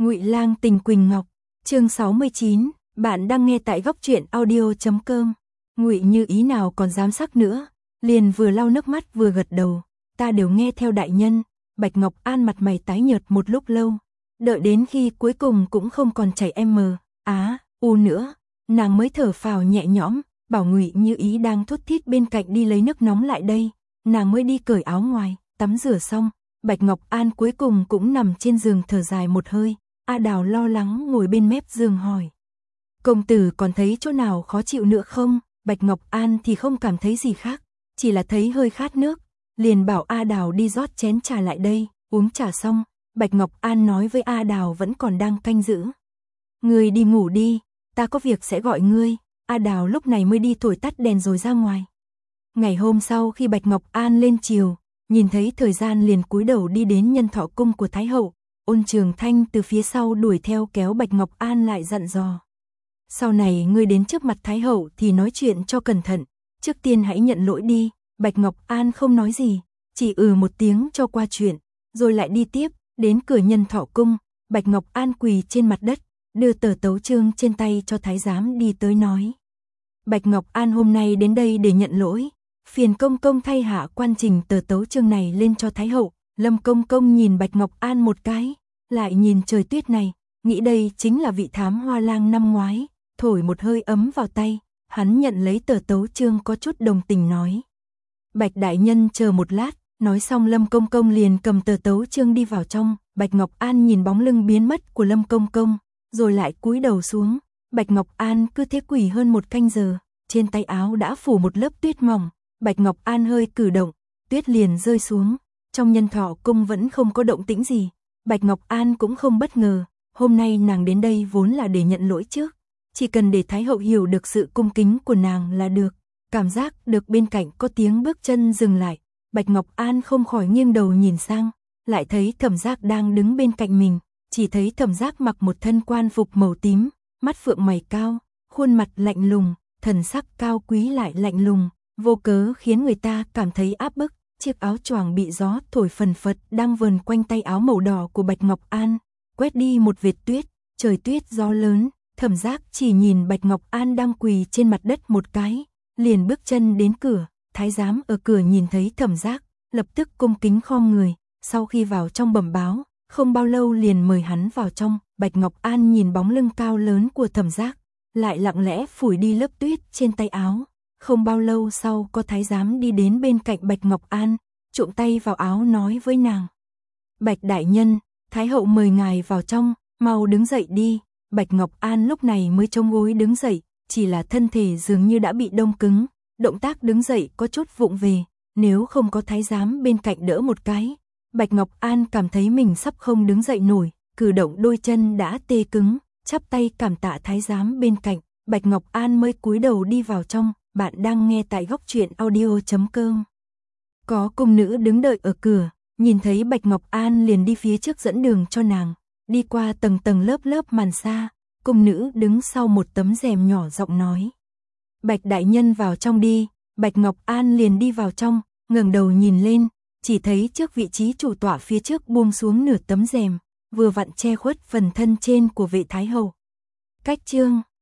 Ngụy Lang tình Quỳnh Ngọc, chương 69, bạn đang nghe tại góc truyện audio.com. Ngụy Như Ý nào còn dám sắc nữa, liền vừa lau nước mắt vừa gật đầu, ta đều nghe theo đại nhân. Bạch Ngọc An mặt mày tái nhợt một lúc lâu, đợi đến khi cuối cùng cũng không còn chảy u nữa, nàng mới thở phào nhẹ nhõm, bảo Ngụy Như Ý đang thút thít bên cạnh đi lấy nước nóng lại đây, nàng mới đi cởi áo ngoài, tắm rửa xong, Bạch Ngọc An cuối cùng cũng nằm trên giường thở dài một hơi. A Đào lo lắng ngồi bên mép giường hỏi: công tử còn thấy chỗ nào khó chịu nữa không? Bạch Ngọc An thì không cảm thấy gì khác, chỉ là thấy hơi khát nước, liền bảo A Đào đi rót chén trà lại đây. Uống trà xong, Bạch Ngọc An nói với A Đào vẫn còn đang canh giữ: ngươi đi ngủ đi, ta có việc sẽ gọi ngươi. A Đào lúc này mới đi thổi tắt đèn rồi ra ngoài. Ngày hôm sau khi Bạch Ngọc An lên triều, nhìn thấy thời gian liền cúi đầu đi đến Nhân Thọ cung của Thái hậu. Ôn Trường Thanh từ phía sau đuổi theo kéo Bạch Ngọc An lại dặn dò: sau này ngươi đến trước mặt Thái hậu thì nói chuyện cho cẩn thận, trước tiên hãy nhận lỗi đi. Bạch Ngọc An không nói gì, chỉ một tiếng cho qua chuyện, rồi lại đi tiếp, đến cửa Nhân Thọ cung, Bạch Ngọc An quỳ trên mặt đất, đưa tờ tấu chương trên tay cho thái giám đi tới nói: Bạch Ngọc An hôm nay đến đây để nhận lỗi, phiền công công thay hạ quan trình tờ tấu chương này lên cho Thái hậu. Lâm Công Công nhìn Bạch Ngọc An một cái, lại nhìn trời tuyết này, nghĩ đây chính là vị thám hoa lang năm ngoái, thổi một hơi ấm vào tay, hắn nhận lấy tờ tấu chương có chút đồng tình nói: Bạch đại nhân chờ một lát. Nói xong Lâm Công Công liền cầm tờ tấu chương đi vào trong. Bạch Ngọc An nhìn bóng lưng biến mất của Lâm Công Công, rồi lại cúi đầu xuống. Bạch Ngọc An cứ thế quỳ hơn một canh giờ, trên tay áo đã phủ một lớp tuyết mỏng. Bạch Ngọc An hơi cử động, tuyết liền rơi xuống. Trong Nhân Thọ cung vẫn không có động tĩnh gì, Bạch Ngọc An cũng không bất ngờ, hôm nay nàng đến đây vốn là để nhận lỗi trước, chỉ cần để Thái hậu hiểu được sự cung kính của nàng là được. Cảm giác được bên cạnh có tiếng bước chân dừng lại, Bạch Ngọc An không khỏi nghiêng đầu nhìn sang, lại thấy Thẩm Giác đang đứng bên cạnh mình, chỉ thấy Thẩm Giác mặc một thân quan phục màu tím, mắt phượng mày cao, khuôn mặt lạnh lùng, thần sắc cao quý lại lạnh lùng, vô cớ khiến người ta cảm thấy áp bức. Chiếc áo choàng bị gió thổi phần phật đang vờn quanh tay áo màu đỏ của Bạch Ngọc An, quét đi một vệt tuyết, trời tuyết gió lớn. Thẩm Giác chỉ nhìn Bạch Ngọc An đang quỳ trên mặt đất một cái, liền bước chân đến cửa. Thái giám ở cửa nhìn thấy Thẩm Giác, lập tức cung kính khom người, sau khi vào trong bẩm báo, không bao lâu liền mời hắn vào trong. Bạch Ngọc An nhìn bóng lưng cao lớn của Thẩm Giác, lại lặng lẽ phủi đi lớp tuyết trên tay áo. Không bao lâu sau có thái giám đi đến bên cạnh Bạch Ngọc An, trộm tay vào áo nói với nàng: Bạch đại nhân, Thái hậu mời ngài vào trong, mau đứng dậy đi. Bạch Ngọc An lúc này mới chống gối đứng dậy, chỉ là thân thể dường như đã bị đông cứng, động tác đứng dậy có chút vụng về, nếu không có thái giám bên cạnh đỡ một cái, Bạch Ngọc An cảm thấy mình sắp không đứng dậy nổi, cử động đôi chân đã tê cứng, chắp tay cảm tạ thái giám bên cạnh, Bạch Ngọc An mới cúi đầu đi vào trong. Bạn đang nghe tại góc truyện audio.com. Có cung nữ đứng đợi ở cửa, nhìn thấy Bạch Ngọc An liền đi phía trước dẫn đường cho nàng, đi qua tầng tầng lớp lớp màn sa, cung nữ đứng sau một tấm rèm nhỏ giọng nói: Bạch đại nhân vào trong đi. Bạch Ngọc An liền đi vào trong, ngẩng đầu nhìn lên, chỉ thấy trước vị trí chủ tọa phía trước buông xuống nửa tấm rèm, vừa vặn che khuất phần thân trên của vệ Thái hậu. Cách chương